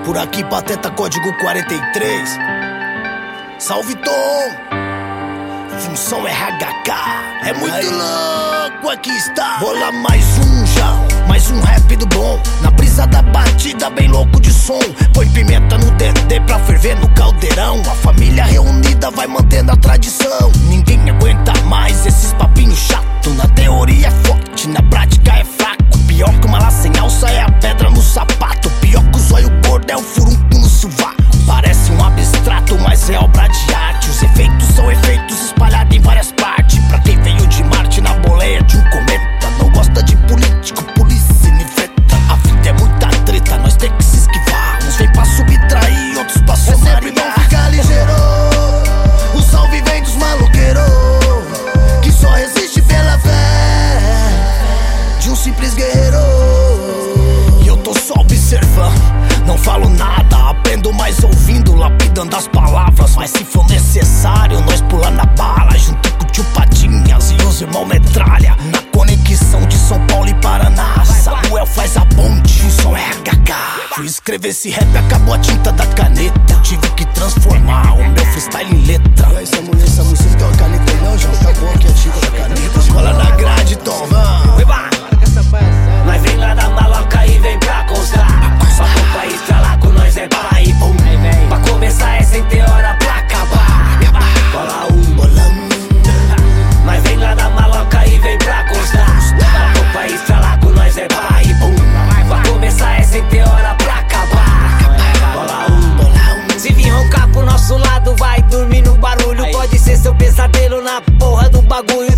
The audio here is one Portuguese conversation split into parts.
Por aqui, Pateta, código 43. Salve, Tom. Função RHK. É muito aí. Louco, aqui está. Rola mais um já, mais um rap do bom. Na brisa da batida, bem louco de som. Põe pimenta no DD pra ferver no caldeirão. A família reunida vai mantendo a tradição. Ninguém aguenta mais esses papinhos chato. Na teoria é forte, na prática é fraco. Pior que uma lá sem alça é a pedra no sapato. Pior que o zóio gordo é o furunco no sovaco. Parece um abstrato, mas é obra de arte. Os efeitos são efeitos espalhados em várias partes. Pra quem veio de Marte na boleia de um cometa. Não gosta de político, polícia e niveta. A vida é muita treta, nós tem que se esquivar. Uns vem pra subtrair, outros pra somar. É sempre bom ficar ligeiro. O salve vem dos maloqueiros, que só resiste pela fé de um simples guerreiro. E eu tô só observando, não falo nada, aprendo mais ouvindo, lapidando as palavras. Mas se for necessário, nós pula na bala, junto com o tio Patinhas e os irmãos Metralha. Na conexão de São Paulo e Paraná, Samuel faz a ponte, o som é RHK. Fui escrever esse rap, acabou a tinta da caneta. Tive que transformar o meu freestyle em letra. E aí, essa música tem uma caneta não, já acabou aqui a tinta da caneta. Cola na grade, Tom, vamos. Nós vem lá da maloca e vem pra constar. Só pro país pra lá com nós é bala e bum. Pra começar é sem ter hora pra acabar. Bola bolão. Nós vem lá da maloca e vem pra constar. Só pro país pra lá com nós é bala e bum. Pra começar é sem ter hora pra acabar. Bola bolão. Se vir roncar pro nosso lado, vai dormir no barulho. Pode ser seu pesadelo na porra do bagulho.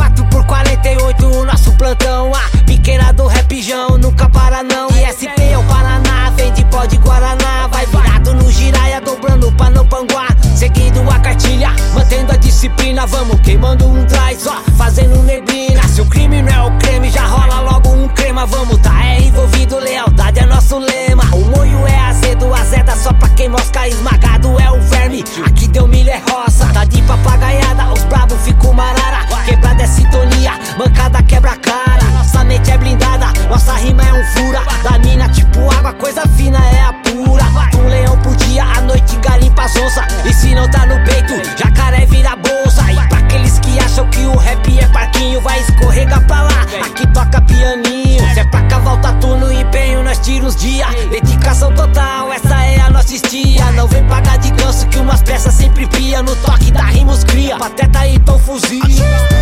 24/48 o nosso plantão. Pequena do rapjão, nunca para não. ISP é o Paraná, vem de pó de Guaraná. Vai virado no giraia, dobrando pra não panguar. Seguindo a cartilha, mantendo a disciplina. Vamos queimando um dry, só fazendo neblina. Se o crime não é o creme, já rola logo um crema. Vamos tá envolvido, lealdade é nosso lema. O molho é azedo, azeda só pra quem mosca. Esmagado é o verme, aqui deu milho é roça. Tá de papagaiada, os bravos ficam marara. Quebrada é sintonia, mancada quebra a cara. Nossa mente é blindada, nossa rima é um fura. Da mina tipo água, coisa fina é a pura. Um leão por dia, à noite garimpa as onça. E se não tá no peito, jacaré vira bolsa. E pra aqueles que acham que o rap é parquinho, vai escorregar pra lá, aqui toca pianinho. Se é pra cavar o tatu no empenho, nós tira uns dias. Dedicação total, essa é a nossa estia. Não vem pagar de ganso que umas peças sempre pia. No toque da rima os cria, Pateta e Tom fuzil.